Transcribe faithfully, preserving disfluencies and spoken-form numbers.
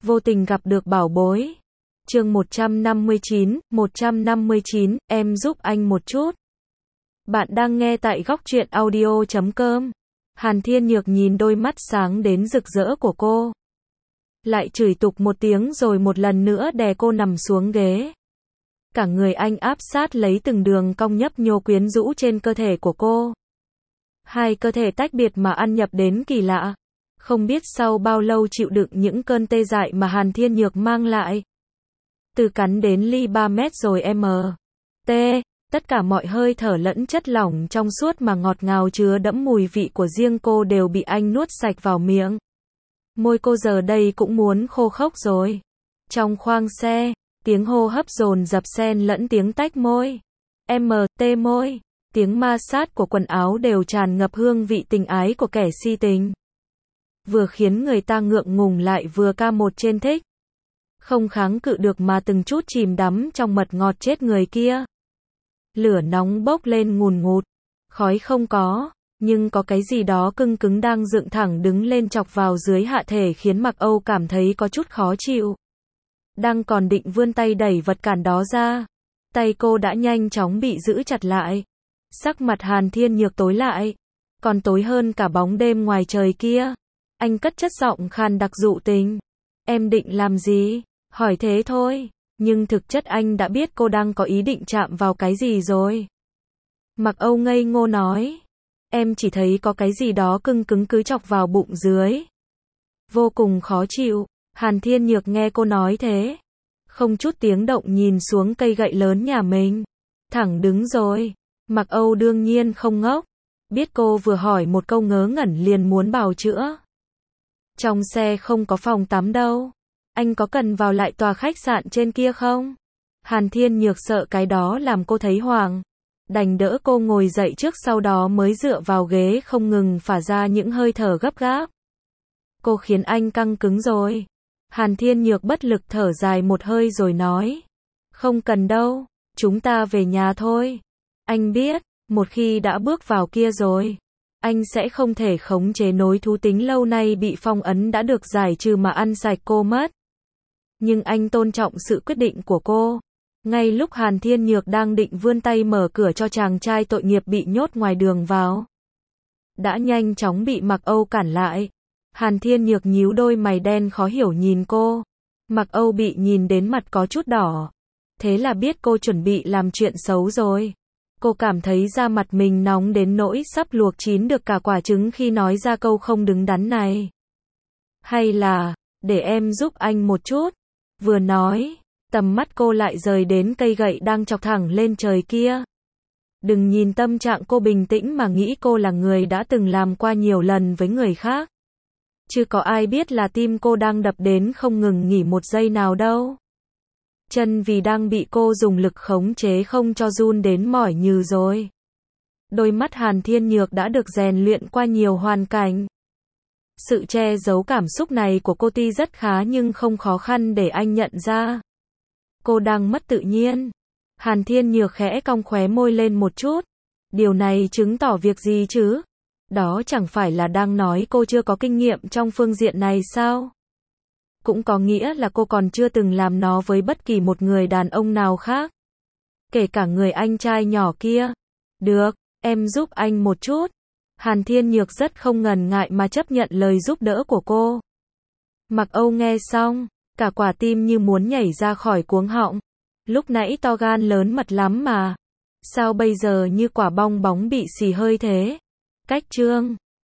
Vô tình gặp được bảo bối. Chương một trăm năm mươi chín, một trăm năm mươi chín, em giúp anh một chút. Bạn đang nghe tại góc truyện audio chấm com. Hàn Thiên Nhược nhìn đôi mắt sáng đến rực rỡ của cô. Lại chửi tục một tiếng rồi một lần nữa đè cô nằm xuống ghế. Cả người anh áp sát lấy từng đường cong nhấp nhô quyến rũ trên cơ thể của cô. Hai cơ thể tách biệt mà ăn nhập đến kỳ lạ. Không biết sau bao lâu chịu đựng những cơn tê dại mà Hàn Thiên Nhược mang lại. Từ cắn đến ly ba mét rồi em T. Tất cả mọi hơi thở lẫn chất lỏng trong suốt mà ngọt ngào chứa đẫm mùi vị của riêng cô đều bị anh nuốt sạch vào miệng. Môi cô giờ đây cũng muốn khô khốc rồi. Trong khoang xe, tiếng hô hấp dồn dập xen lẫn tiếng tách môi. em tê môi, tiếng ma sát của quần áo đều tràn ngập hương vị tình ái của kẻ si tình. Vừa khiến người ta ngượng ngùng lại vừa ca một trên thích. Không kháng cự được mà từng chút chìm đắm trong mật ngọt chết người kia. Lửa nóng bốc lên ngùn ngụt, khói không có, nhưng có cái gì đó cưng cứng đang dựng thẳng đứng lên chọc vào dưới hạ thể khiến Mạc Âu cảm thấy có chút khó chịu. Đang còn định vươn tay đẩy vật cản đó ra, tay cô đã nhanh chóng bị giữ chặt lại. Sắc mặt Hàn Thiên Nhược tối lại, còn tối hơn cả bóng đêm ngoài trời kia. Anh cất chất giọng khàn đặc dụ tình. Em định làm gì? Hỏi thế thôi, nhưng thực chất anh đã biết cô đang có ý định chạm vào cái gì rồi. Mạc Âu ngây ngô nói. Em chỉ thấy có cái gì đó cưng cứng cứ chọc vào bụng dưới. Vô cùng khó chịu. Hàn Thiên Nhược nghe cô nói thế, không chút tiếng động nhìn xuống cây gậy lớn nhà mình. Thẳng đứng rồi. Mạc Âu đương nhiên không ngốc. Biết cô vừa hỏi một câu ngớ ngẩn liền muốn bào chữa. Trong xe không có phòng tắm đâu. Anh có cần vào lại tòa khách sạn trên kia không? Hàn Thiên Nhược sợ cái đó làm cô thấy hoảng. Đành đỡ cô ngồi dậy trước, sau đó mới dựa vào ghế không ngừng phả ra những hơi thở gấp gáp. Cô khiến anh căng cứng rồi. Hàn Thiên Nhược bất lực thở dài một hơi rồi nói. Không cần đâu, chúng ta về nhà thôi. Anh biết, một khi đã bước vào kia rồi, anh sẽ không thể khống chế nỗi thú tính lâu nay bị phong ấn đã được giải trừ mà ăn sạch cô mất. Nhưng anh tôn trọng sự quyết định của cô. Ngay lúc Hàn Thiên Nhược đang định vươn tay mở cửa cho chàng trai tội nghiệp bị nhốt ngoài đường vào, đã nhanh chóng bị Mạc Âu cản lại. Hàn Thiên Nhược nhíu đôi mày đen khó hiểu nhìn cô. Mạc Âu bị nhìn đến mặt có chút đỏ. Thế là biết cô chuẩn bị làm chuyện xấu rồi. Cô cảm thấy da mặt mình nóng đến nỗi sắp luộc chín được cả quả trứng khi nói ra câu không đứng đắn này. Hay là, để em giúp anh một chút. Vừa nói, tầm mắt cô lại rời đến cây gậy đang chọc thẳng lên trời kia. Đừng nhìn tâm trạng cô bình tĩnh mà nghĩ cô là người đã từng làm qua nhiều lần với người khác. Chứ có ai biết là tim cô đang đập đến không ngừng nghỉ một giây nào đâu. Chân vì đang bị cô dùng lực khống chế không cho run đến mỏi nhừ rồi. Đôi mắt Hàn Thiên Nhược đã được rèn luyện qua nhiều hoàn cảnh. Sự che giấu cảm xúc này của cô tuy rất khá nhưng không khó khăn để anh nhận ra. Cô đang mất tự nhiên. Hàn Thiên Nhược khẽ cong khóe môi lên một chút. Điều này chứng tỏ việc gì chứ? Đó chẳng phải là đang nói cô chưa có kinh nghiệm trong phương diện này sao? Cũng có nghĩa là cô còn chưa từng làm nó với bất kỳ một người đàn ông nào khác. Kể cả người anh trai nhỏ kia. Được, em giúp anh một chút. Hàn Thiên Nhược rất không ngần ngại mà chấp nhận lời giúp đỡ của cô. Mạc Âu nghe xong, cả quả tim như muốn nhảy ra khỏi cuống họng. Lúc nãy to gan lớn mật lắm mà. Sao bây giờ như quả bong bóng bị xì hơi thế? Cách trương.